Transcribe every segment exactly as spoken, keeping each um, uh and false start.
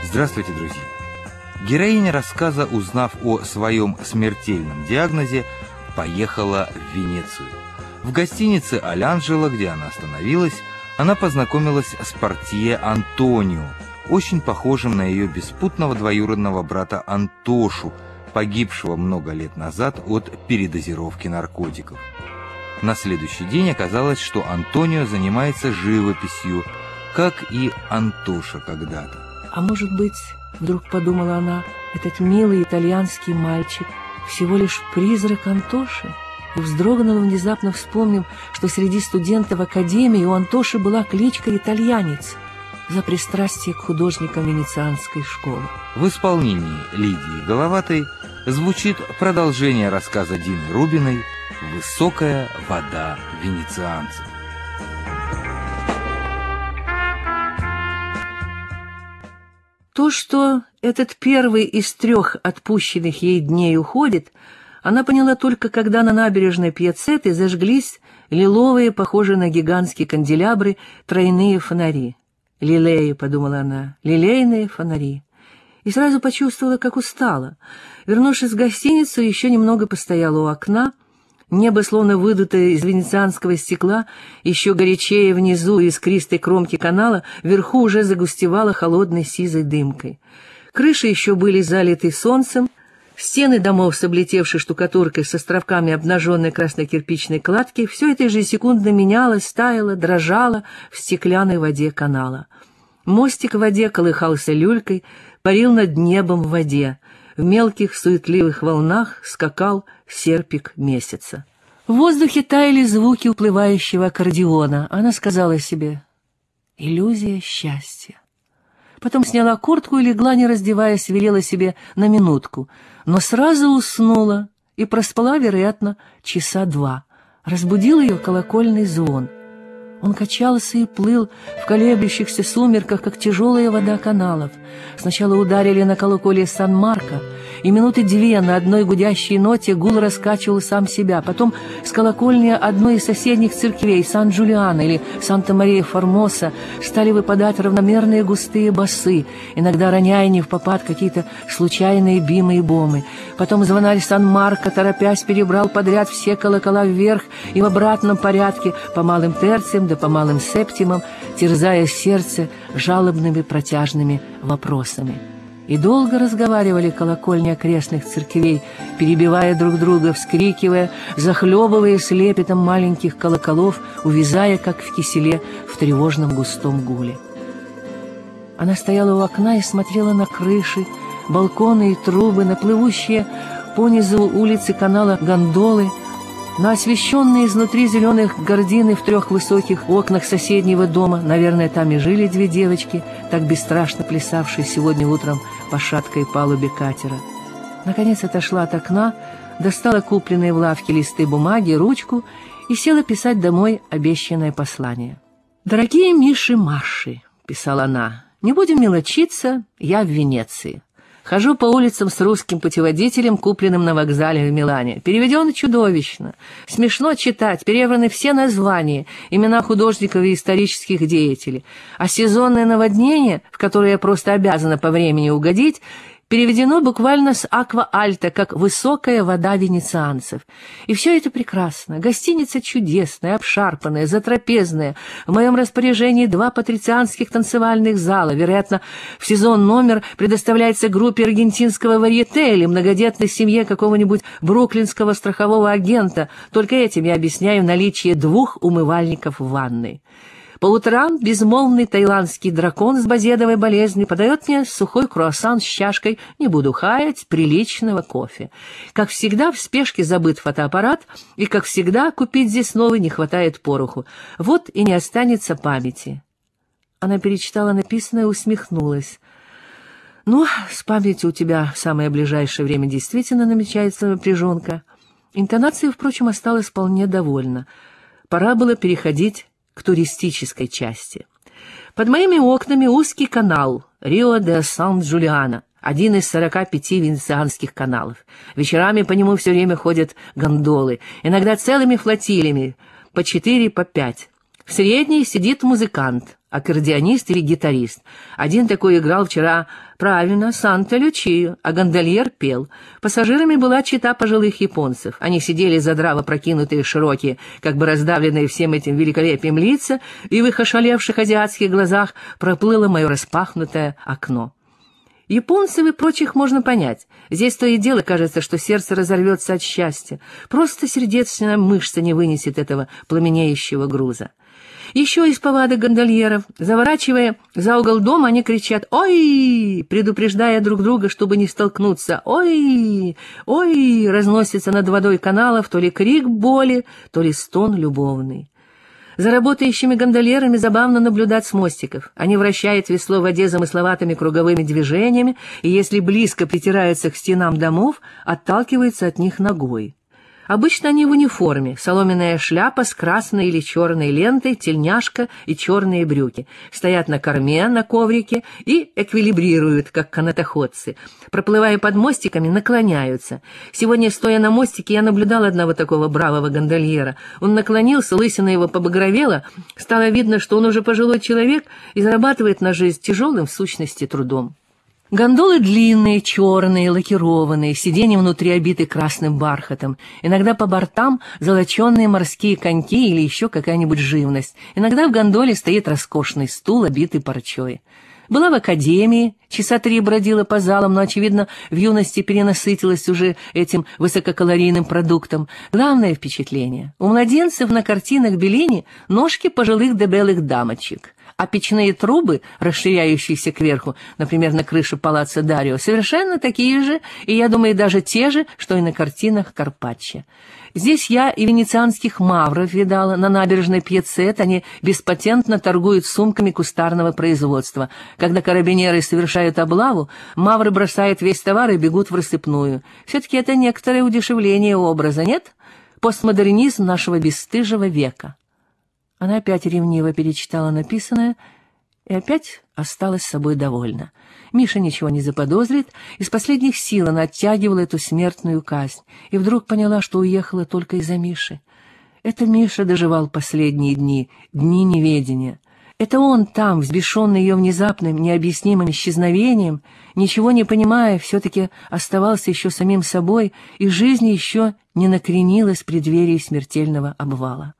Здравствуйте, друзья! Героиня рассказа, узнав о своем смертельном диагнозе, поехала в Венецию. В гостинице «Аль-Анджело», где она остановилась, она познакомилась с портье Антонио, очень похожим на ее беспутного двоюродного брата Антошу, погибшего много лет назад от передозировки наркотиков. На следующий день оказалось, что Антонио занимается живописью, как и Антоша когда-то. А может быть, вдруг подумала она, этот милый итальянский мальчик всего лишь призрак Антоши? И вздрогнула, внезапно вспомнив, что среди студентов академии у Антоши была кличка «Итальянец» за пристрастие к художникам венецианской школы. В исполнении Лидии Головатой звучит продолжение рассказа Дины Рубиной «Высокая вода венецианцев». То, что этот первый из трех отпущенных ей дней уходит, она поняла только, когда на набережной Пьяццеты зажглись лиловые, похожие на гигантские канделябры, тройные фонари. «Лилеи», — подумала она, — «лилейные фонари». И сразу почувствовала, как устала. Вернувшись в гостиницу, еще немного постояла у окна. Небо, словно выдутое из венецианского стекла, еще горячее внизу искристой кромки канала, вверху уже загустевало холодной сизой дымкой. Крыши еще были залиты солнцем, стены домов с облетевшей штукатуркой с островками обнаженной красно-кирпичной кладки — все это ежесекундно менялось, таяло, дрожало в стеклянной воде канала. Мостик в воде колыхался люлькой, парил над небом в воде. В мелких суетливых волнах скакал серпик месяца. В воздухе таяли звуки уплывающего аккордеона. Она сказала себе: «Иллюзия счастья». Потом сняла куртку и легла, не раздеваясь, велела себе на минутку, но сразу уснула и проспала, вероятно, часа два. Разбудил ее колокольный звон. Он качался и плыл в колеблющихся сумерках, как тяжелая вода каналов. Сначала ударили на колоколе Сан-Марко, и минуты две на одной гудящей ноте гул раскачивал сам себя. Потом с колокольни одной из соседних церквей, Сан-Джулиано или Санта-Мария-Формоса, стали выпадать равномерные густые басы, иногда роняя невпопад какие-то случайные бимы и бомы. Потом звонарь Сан-Марко, торопясь, перебрал подряд все колокола вверх и в обратном порядке, по малым терциям да по малым септимам, терзая сердце жалобными протяжными вопросами. И долго разговаривали колокольни окрестных церквей, перебивая друг друга, вскрикивая, захлебываясь лепетом маленьких колоколов, увязая, как в киселе, в тревожном густом гуле. Она стояла у окна и смотрела на крыши, балконы и трубы, на плывущие понизу улицы канала гондолы, на освещенные изнутри зеленых гардины в трех высоких окнах соседнего дома. Наверное, там и жили две девочки, так бесстрашно плясавшие сегодня утром по шаткой палубе катера. Наконец отошла от окна, достала купленные в лавке листы бумаги, ручку и села писать домой обещанное послание. «Дорогие Миши-Маши», — писала она, — «не будем мелочиться, я в Венеции. Хожу по улицам с русским путеводителем, купленным на вокзале в Милане. Переведен чудовищно. Смешно читать, перевраны все названия, имена художников и исторических деятелей. А сезонное наводнение, в которое я просто обязана по времени угодить, переведено буквально с аква-альта, как «высокая вода венецианцев». И все это прекрасно. Гостиница чудесная, обшарпанная, затрапезная. В моем распоряжении два патрицианских танцевальных зала. Вероятно, в сезон номер предоставляется группе аргентинского варьете или многодетной семье какого-нибудь бруклинского страхового агента. Только этим я объясняю наличие двух умывальников в ванной. По утрам безмолвный таиландский дракон с базедовой болезнью подает мне сухой круассан с чашкой, не буду хаять, приличного кофе. Как всегда, в спешке забыт фотоаппарат, и, как всегда, купить здесь новый не хватает пороху. Вот и не останется памяти. Она перечитала написанное и усмехнулась. «Ну, с памятью у тебя в самое ближайшее время действительно намечается напряженка». Интонация, впрочем, осталась вполне довольна. Пора было переходить к туристической части. Под моими окнами узкий канал Рио-де-Сан-Джулиано, один из сорока пяти венецианских каналов. Вечерами по нему все время ходят гондолы, иногда целыми флотилиями, по четыре, по пять. В средней сидит музыкант, аккордеонист или гитарист. Один такой играл вчера правильно «Санта-Лючию», а гондольер пел. Пассажирами была чета пожилых японцев. Они сидели задраво прокинутые широкие, как бы раздавленные всем этим великолепием лица, и в их ошалевших азиатских глазах проплыло мое распахнутое окно. Японцев и прочих можно понять. Здесь то и дело кажется, что сердце разорвется от счастья. Просто сердечная мышца не вынесет этого пламенеющего груза. Еще из повадок гондольеров, заворачивая за угол дома, они кричат «Ой!», предупреждая друг друга, чтобы не столкнуться. «Ой! Ой!» разносится над водой каналов то ли крик боли, то ли стон любовный. За работающими гондольерами забавно наблюдать с мостиков. Они вращают весло в воде замысловатыми круговыми движениями, и если близко притираются к стенам домов, отталкиваются от них ногой. Обычно они в униформе, соломенная шляпа с красной или черной лентой, тельняшка и черные брюки. Стоят на корме, на коврике и эквилибрируют, как канатоходцы. Проплывая под мостиками, наклоняются. Сегодня, стоя на мостике, я наблюдал одного такого бравого гондольера. Он наклонился, лысина его побагровела, стало видно, что он уже пожилой человек и зарабатывает на жизнь тяжелым, в сущности, трудом. Гондолы длинные, черные, лакированные, сиденья внутри обиты красным бархатом. Иногда по бортам золоченые морские коньки или еще какая-нибудь живность. Иногда в гондоле стоит роскошный стул, обитый парчой. Была в академии, часа три бродила по залам, но, очевидно, в юности перенасытилась уже этим высококалорийным продуктом. Главное впечатление. У младенцев на картинах Беллини ножки пожилых дебелых дамочек. А печные трубы, расширяющиеся кверху, например, на крыше палаццо Дарио, совершенно такие же, и, я думаю, даже те же, что и на картинах Карпаччо. Здесь я и венецианских мавров видала, на набережной Пьяццет они беспатентно торгуют сумками кустарного производства. Когда карабинеры совершают облаву, мавры бросают весь товар и бегут в рассыпную. Все-таки это некоторое удешевление образа, нет? Постмодернизм нашего бесстыжего века. Она опять ревниво перечитала написанное и опять осталась собой довольна. Миша ничего не заподозрит, из последних сил она оттягивала эту смертную казнь и вдруг поняла, что уехала только из-за Миши. Это Миша доживал последние дни, дни неведения. Это он там, взбешенный ее внезапным, необъяснимым исчезновением, ничего не понимая, все-таки оставался еще самим собой, и жизнь еще не накренилась в преддверии смертельного обвала.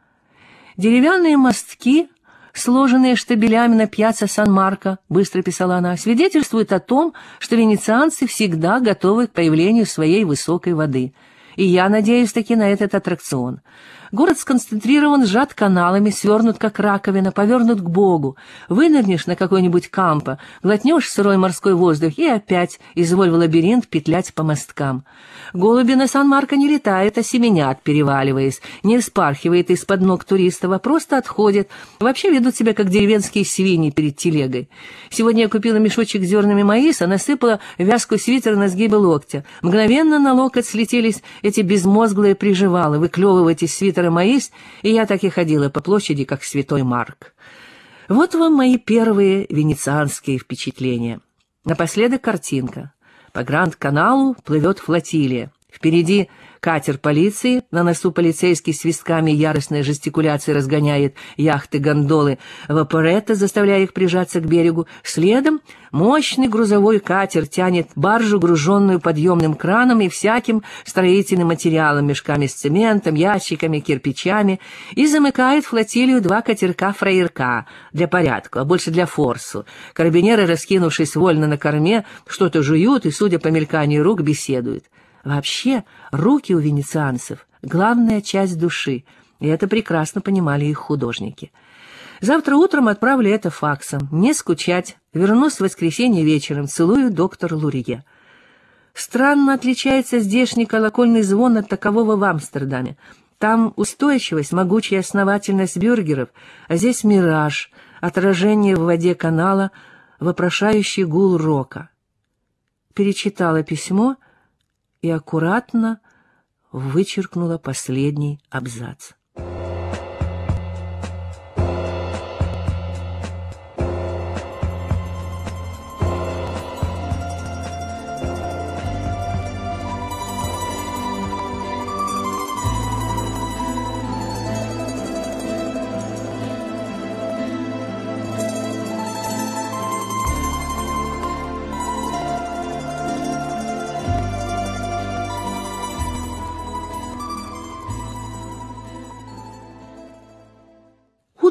Деревянные мостки, сложенные штабелями на пьяцца Сан-Марко, быстро писала она, свидетельствуют о том, что венецианцы всегда готовы к появлению своей высокой воды. И я надеюсь таки на этот аттракцион. Город сконцентрирован, сжат каналами, свернут как раковина, повернут к Богу. Вынырнешь на какой-нибудь кампо, глотнешь сырой морской воздух и опять, изволь в лабиринт, петлять по мосткам. Голуби на Сан-Марко не летают, а семенят, переваливаясь, не вспархивает из-под ног туристов, а просто отходят. Вообще ведут себя, как деревенские свиньи перед телегой. Сегодня я купила мешочек с зернами маиса, насыпала вязку свитера на сгибы локтя. Мгновенно на локоть слетелись эти безмозглые приживалы, выклевывать из свитера маис, и я так и ходила по площади, как святой Марк. Вот вам мои первые венецианские впечатления. Напоследок картинка. По Гранд-каналу плывет флотилия. Впереди катер полиции, на носу полицейский свистками яростной жестикуляции разгоняет яхты-гондолы вапоретто, заставляя их прижаться к берегу. Следом мощный грузовой катер тянет баржу, груженную подъемным краном и всяким строительным материалом, мешками с цементом, ящиками, кирпичами, и замыкает флотилию два катерка-фраерка для порядка, а больше для форсу. Карабинеры, раскинувшись вольно на корме, что-то жуют и, судя по мельканию рук, беседуют. Вообще, руки у венецианцев — главная часть души, и это прекрасно понимали их художники. Завтра утром отправлю это факсом. Не скучать. Вернусь в воскресенье вечером. Целую, доктор Лурье. Странно отличается здешний колокольный звон от такового в Амстердаме. Там устойчивость, могучая основательность бюргеров, а здесь мираж, отражение в воде канала, вопрошающий гул рока. Перечитала письмо и аккуратно вычеркнула последний абзац.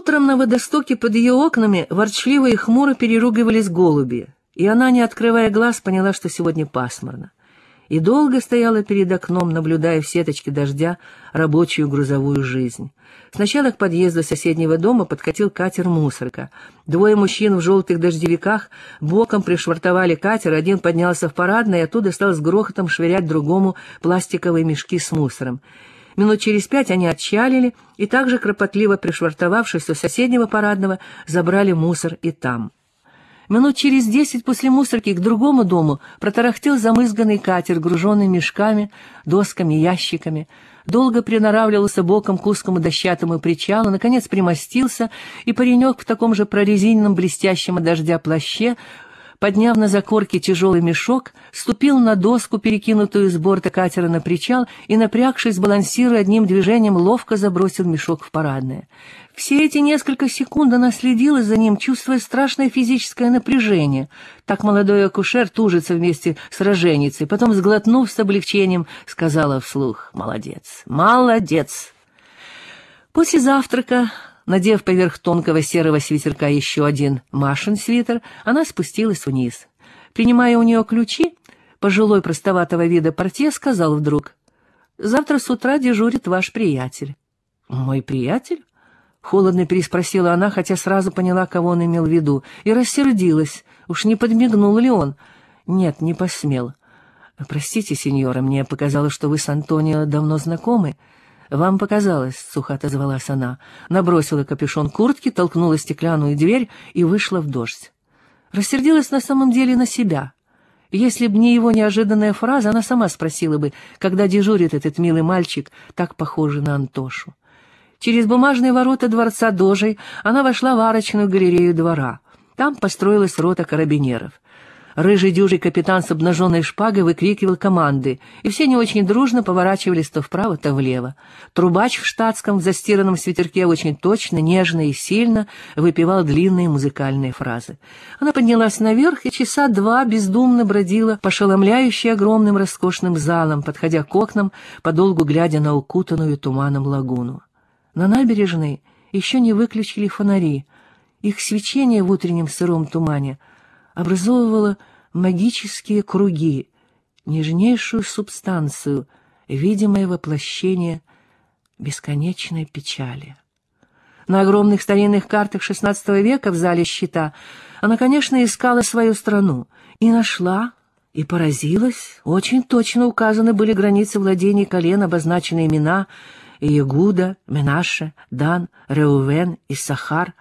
Утром на водостоке под ее окнами ворчливо и хмуро переругивались голуби, и она, не открывая глаз, поняла, что сегодня пасмурно. И долго стояла перед окном, наблюдая в сеточке дождя рабочую грузовую жизнь. Сначала к подъезду соседнего дома подкатил катер-мусорка. Двое мужчин в желтых дождевиках боком пришвартовали катер, один поднялся в парадное и оттуда стал с грохотом швырять другому пластиковые мешки с мусором. Минут через пять они отчалили и также кропотливо пришвартовавшись у соседнего парадного, забрали мусор и там. Минут через десять после мусорки к другому дому протарахтел замызганный катер, груженный мешками, досками, ящиками. Долго приноравливался боком к узкому дощатому причалу, наконец примостился, и паренек в таком же прорезиненном блестящем от дождя плаще, подняв на закорке тяжелый мешок, ступил на доску, перекинутую с борта катера на причал, и, напрягшись, балансируя одним движением, ловко забросил мешок в парадное. Все эти несколько секунд она следила за ним, чувствуя страшное физическое напряжение. Так молодой акушер тужится вместе с роженицей, потом, сглотнув с облегчением, сказала вслух: «Молодец, молодец!» После завтрака, надев поверх тонкого серого свитерка еще один Машин свитер, она спустилась вниз. Принимая у нее ключи, пожилой простоватого вида портье сказал вдруг: «Завтра с утра дежурит ваш приятель». «Мой приятель?» — холодно переспросила она, хотя сразу поняла, кого он имел в виду, и рассердилась. Уж не подмигнул ли он? Нет, не посмел. «Простите, сеньора, мне показалось, что вы с Антонио давно знакомы». «Вам показалось», — сухо отозвалась она, набросила капюшон куртки, толкнула стеклянную дверь и вышла в дождь. Рассердилась на самом деле на себя. Если б не его неожиданная фраза, она сама спросила бы, когда дежурит этот милый мальчик, так похожий на Антошу. Через бумажные ворота дворца Дожей она вошла в арочную галерею двора. Там построилась рота карабинеров. Рыжий дюжий капитан с обнаженной шпагой выкрикивал команды, и все не очень дружно поворачивались то вправо, то влево. Трубач в штатском, в застиранном свитерке, очень точно, нежно и сильно выпевал длинные музыкальные фразы. Она поднялась наверх и часа два бездумно бродила по ошеломляющей огромным роскошным залам, подходя к окнам, подолгу глядя на укутанную туманом лагуну. На набережной еще не выключили фонари. Их свечение в утреннем сыром тумане образовывало магические круги, нежнейшую субстанцию, видимое воплощение бесконечной печали. На огромных старинных картах шестнадцатого века в зале щита она, конечно, искала свою страну, и нашла, и поразилась. Очень точно указаны были границы владений колен, обозначены имена Иегуда, Менаше, Дан, Реувен, Иссахар,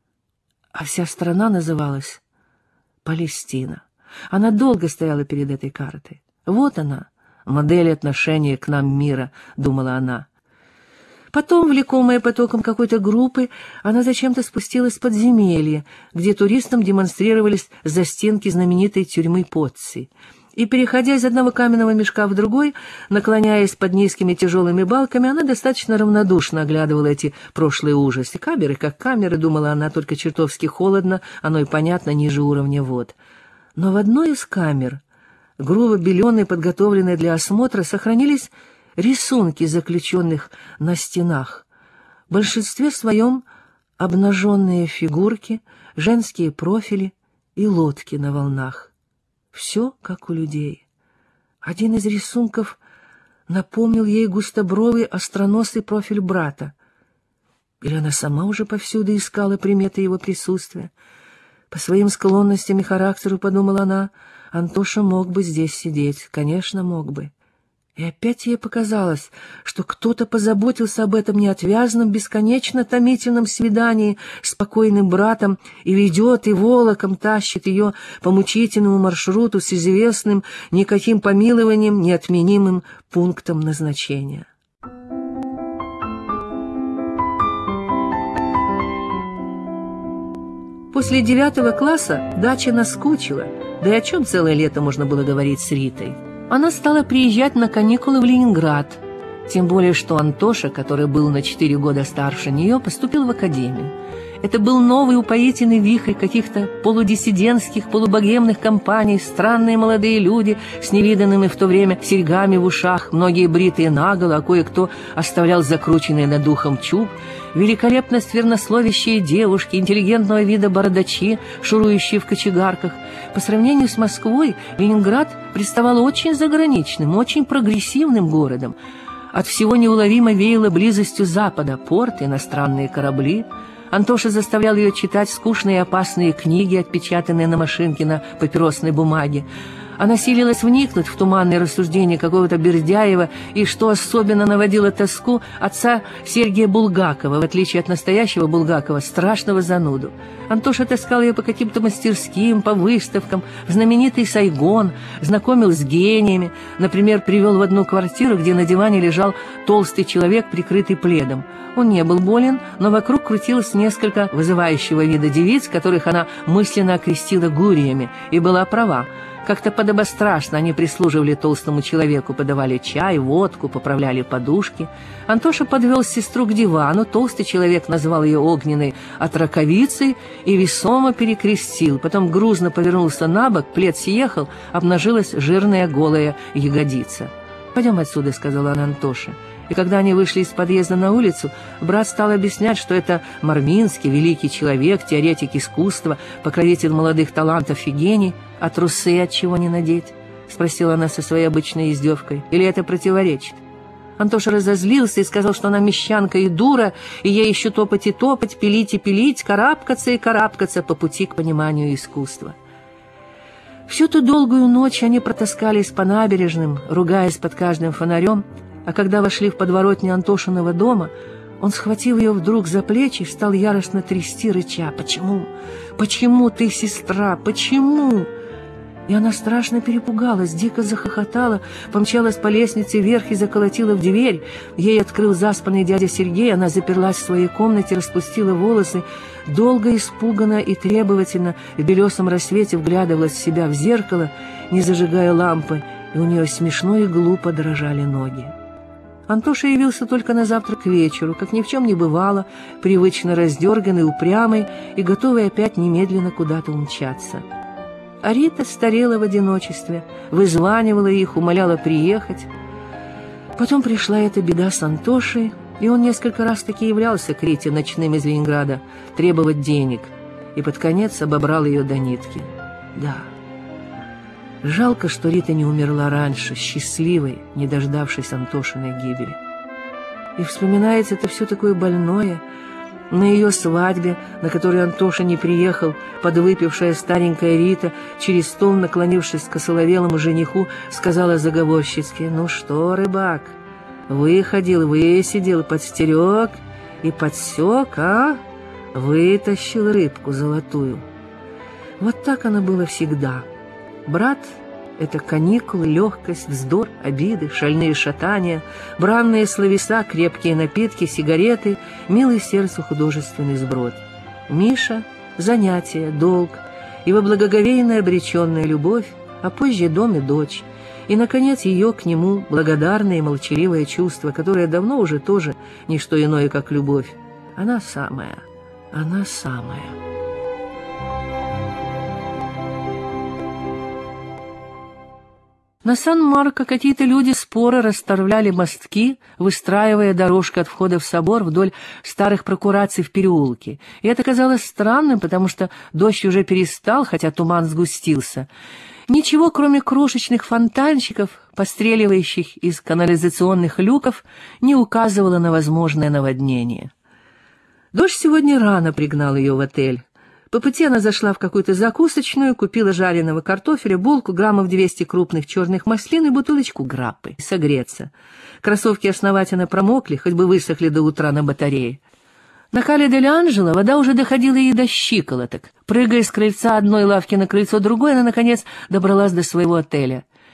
а вся страна называлась Палестина. Она долго стояла перед этой картой. Вот она, модель отношения к нам мира, думала она. Потом, влекомая потоком какой-то группы, она зачем-то спустилась в подземелье, где туристам демонстрировались застенки знаменитой тюрьмы Поцци. И, переходя из одного каменного мешка в другой, наклоняясь под низкими тяжелыми балками, она достаточно равнодушно оглядывала эти прошлые ужасы. Камеры как камеры, думала она, только чертовски холодно, оно и понятно ниже уровня вод. Но в одной из камер, грубо беленой, подготовленной для осмотра, сохранились рисунки заключенных на стенах. В большинстве своем обнаженные фигурки, женские профили и лодки на волнах. Все как у людей. Один из рисунков напомнил ей густобровый остроносый профиль брата. Или она сама уже повсюду искала приметы его присутствия? По своим склонностям и характеру, подумала она, Антоша мог бы здесь сидеть, конечно, мог бы. И опять ей показалось, что кто-то позаботился об этом неотвязном, бесконечно томительном свидании с покойным братом и ведет, и волоком тащит ее по мучительному маршруту с известным никаким помилованием, неотменимым пунктом назначения. После девятого класса дача наскучила, да и о чем целое лето можно было говорить с Ритой. Она стала приезжать на каникулы в Ленинград, тем более что Антоша, который был на четыре года старше нее, поступил в академию. Это был новый упоительный вихрь каких-то полудиссидентских, полубогемных компаний, странные молодые люди с невиданными в то время серьгами в ушах, многие бритые наголо, а кое-кто оставлял закрученный над ухом чуб, великолепно сквернословящие девушки, интеллигентного вида бородачи, шурующие в кочегарках. По сравнению с Москвой, Ленинград представал очень заграничным, очень прогрессивным городом. От всего неуловимо веяло близостью Запада, порты, иностранные корабли. Антоша заставлял ее читать скучные и опасные книги, отпечатанные на машинке на папиросной бумаге. Она силилась вникнуть в туманные рассуждения какого-то Бердяева, и, что особенно наводило тоску, отца Сергия Булгакова, в отличие от настоящего Булгакова, страшного зануду. Антоша таскал ее по каким-то мастерским, по выставкам, в знаменитый Сайгон, знакомил с гениями, например, привел в одну квартиру, где на диване лежал толстый человек, прикрытый пледом. Он не был болен, но вокруг крутилось несколько вызывающего вида девиц, которых она мысленно окрестила гуриями, и была права. Как-то подобострастно они прислуживали толстому человеку, подавали чай, водку, поправляли подушки. Антоша подвел сестру к дивану, толстый человек назвал ее огненной отраковицей и весомо перекрестил. Потом грузно повернулся на бок, плед съехал, обнажилась жирная голая ягодица. «Пойдем отсюда», — сказала она Антоше. И когда они вышли из подъезда на улицу, брат стал объяснять, что это Марминский, великий человек, теоретик искусства, покровитель молодых талантов и гений. «А трусы от чего не надеть?» — спросила она со своей обычной издевкой. «Или это противоречит?» Антоша разозлился и сказал, что она мещанка и дура, и ей еще топать и топать, пилить и пилить, карабкаться и карабкаться по пути к пониманию искусства. Всю ту долгую ночь они протаскались по набережным, ругаясь под каждым фонарем, а когда вошли в подворотню Антошиного дома, он схватил ее вдруг за плечи и стал яростно трясти, рыча: «Почему? Почему ты, сестра? Почему?» И она страшно перепугалась, дико захохотала, помчалась по лестнице вверх и заколотила в дверь. Ей открыл заспанный дядя Сергей, она заперлась в своей комнате, распустила волосы, долго, испуганно и требовательно в белесом рассвете вглядывалась в себя в зеркало, не зажигая лампы, и у нее смешно и глупо дрожали ноги. Антоша явился только на завтра к вечеру, как ни в чем не бывало, привычно раздерганный, упрямый и готовый опять немедленно куда-то умчаться. А Рита старела в одиночестве, вызванивала их, умоляла приехать. Потом пришла эта беда с Антошей, и он несколько раз таки являлся к Рите ночным из Ленинграда требовать денег, и под конец обобрал ее до нитки. Да, жалко, что Рита не умерла раньше, счастливой, не дождавшись Антошиной гибели. И вспоминается это все такое больное. На ее свадьбе, на которой Антоша не приехал, подвыпившая старенькая Рита, через стол, наклонившись к осоловелому жениху, сказала заговорщицки: «Ну что, рыбак, выходил, высидел, подстерег и подсек, а? Вытащил рыбку золотую». Вот так оно было всегда. Брат — это каникулы, легкость, вздор, обиды, шальные шатания, бранные словеса, крепкие напитки, сигареты, милый сердцу художественный сброд. Миша — занятие, долг, его благоговейная обреченная любовь, а позже дом и дочь. И, наконец, ее к нему благодарное и молчаливое чувство, которое давно уже тоже не что иное, как любовь. Она самая, она самая. На Сан-Марко какие-то люди споро расставляли мостки, выстраивая дорожку от входа в собор вдоль старых прокураций в переулке. И это казалось странным, потому что дождь уже перестал, хотя туман сгустился. Ничего, кроме крошечных фонтанчиков, постреливающих из канализационных люков, не указывало на возможное наводнение. Дождь сегодня рано пригнал ее в отель. По пути она зашла в какую-то закусочную, купила жареного картофеля, булку, граммов двести крупных черных маслин и бутылочку граппы. Согреться. Кроссовки основательно промокли, хоть бы высохли до утра на батарее. На Кале-дель-Анджело вода уже доходила ей до щиколоток. Прыгая с крыльца одной лавки на крыльцо другой, она, наконец, добралась до своего отеля.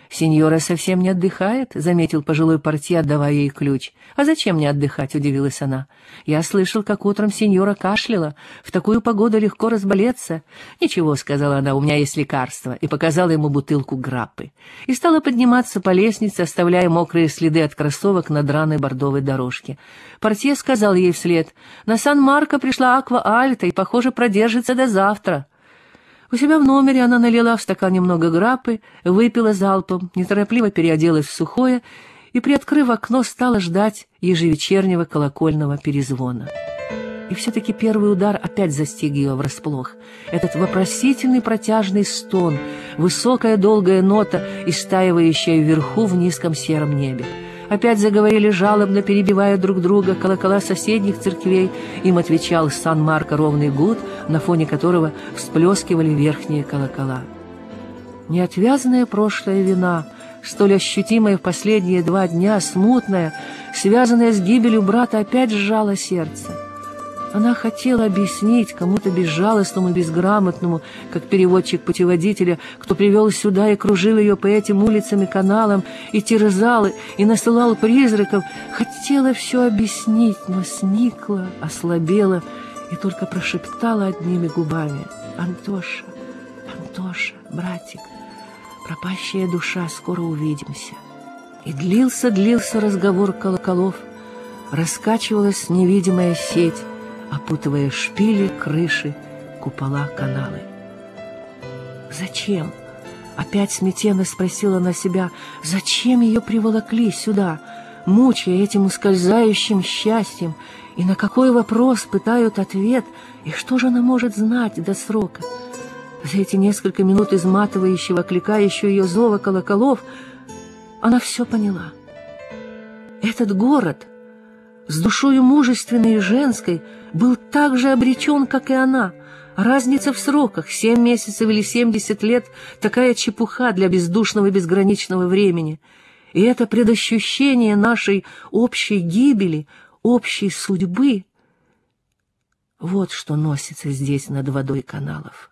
«Синьора совсем не отдыхает», — заметил пожилой портье, отдавая ей ключ. «А зачем мне отдыхать?» — удивилась она. «Я слышал, как утром синьора кашляла. В такую погоду легко разболеться». «Ничего», — сказала она, — «у меня есть лекарство», и показала ему бутылку граппы. И стала подниматься по лестнице, оставляя мокрые следы от кроссовок на драной бордовой дорожке. Портье сказал ей вслед: «На Сан-Марко пришла Аква Альта и, похоже, продержится до завтра». У себя в номере она налила в стакан немного граппы, выпила залпом, неторопливо переоделась в сухое и, приоткрыв окно, стала ждать ежевечернего колокольного перезвона. И все-таки первый удар опять застиг ее врасплох. Этот вопросительный протяжный стон, высокая долгая нота, истаивающая вверху в низком сером небе. Опять заговорили жалобно, перебивая друг друга, колокола соседних церквей. Им отвечал Сан-Марко ровный гуд, на фоне которого всплескивали верхние колокола. Неотвязная прошлая вина, столь ощутимая в последние два дня, смутная, связанная с гибелью брата, опять сжала сердце. Она хотела объяснить кому-то безжалостному и безграмотному, как переводчик путеводителя, кто привел сюда и кружил ее по этим улицам и каналам, и терзал, и насылал призраков. Хотела все объяснить, но сникла, ослабела и только прошептала одними губами: «Антоша, Антоша, братик, пропащая душа, скоро увидимся». И длился-длился разговор колоколов, раскачивалась невидимая сеть, опутывая шпили, крыши, купола, каналы. «Зачем?» — опять смятенно спросила она себя. «Зачем ее приволокли сюда, мучая этим ускользающим счастьем? И на какой вопрос пытают ответ? И что же она может знать до срока?» За эти несколько минут изматывающего, окликающего ее зова колоколов она все поняла. Этот город с душою мужественной и женской был так же обречен, как и она. Разница в сроках — семь месяцев или семьдесят лет — такая чепуха для бездушного безграничного времени. И это предощущение нашей общей гибели, общей судьбы — вот что носится здесь над водой каналов.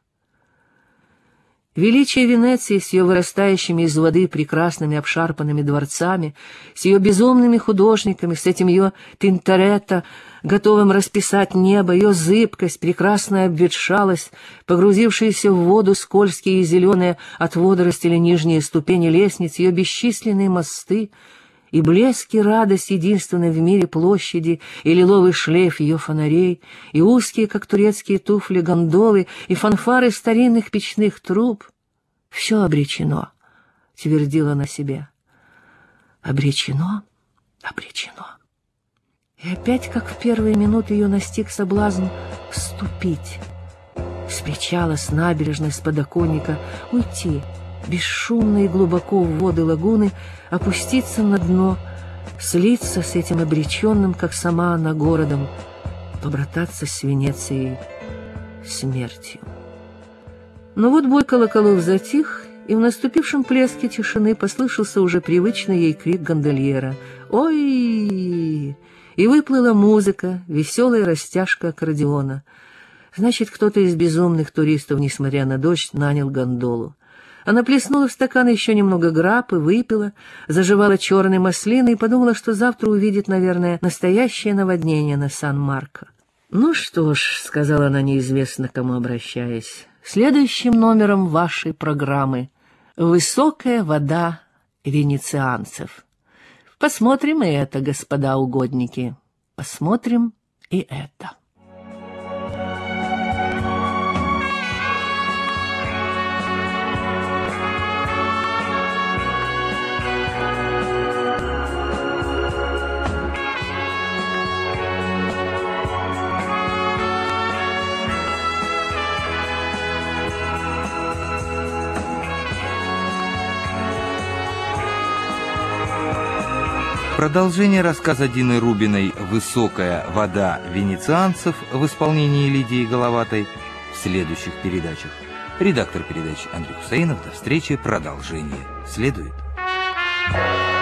Величие Венеции с ее вырастающими из воды прекрасными обшарпанными дворцами, с ее безумными художниками, с этим ее Тинторетто, готовым расписать небо, ее зыбкость, прекрасная обветшалость, погрузившиеся в воду скользкие и зеленые от водорослей нижние ступени лестниц, ее бесчисленные мосты и блеск и радость единственной в мире площади, и лиловый шлейф ее фонарей, и узкие, как турецкие туфли, гондолы, и фанфары старинных печных труб. Все обречено, твердила она себе. Обречено, обречено. И опять, как в первые минуты, ее настиг соблазн вступить. С причала, с набережной, с подоконника уйти, бесшумно и глубоко в воды лагуны, опуститься на дно, слиться с этим обреченным, как сама она, городом, побрататься с Венецией смертью. Но вот бой колоколов затих, и в наступившем плеске тишины послышался уже привычный ей крик гондольера: «Ой!» И выплыла музыка, веселая растяжка аккордеона. Значит, кто-то из безумных туристов, несмотря на дождь, нанял гондолу. Она плеснула в стакан еще немного граппы, выпила, заживала черной маслиной и подумала, что завтра увидит, наверное, настоящее наводнение на Сан-Марко. «Ну что ж», — сказала она неизвестно кому обращаясь, — «следующим номером вашей программы «Высокая вода венецианцев». Посмотрим и это, господа угодники, посмотрим и это». Продолжение рассказа Дины Рубиной «Высокая вода венецианцев» в исполнении Лидии Головатой в следующих передачах. Редактор передачи Андрей Хусаинов. До встречи. Продолжение следует.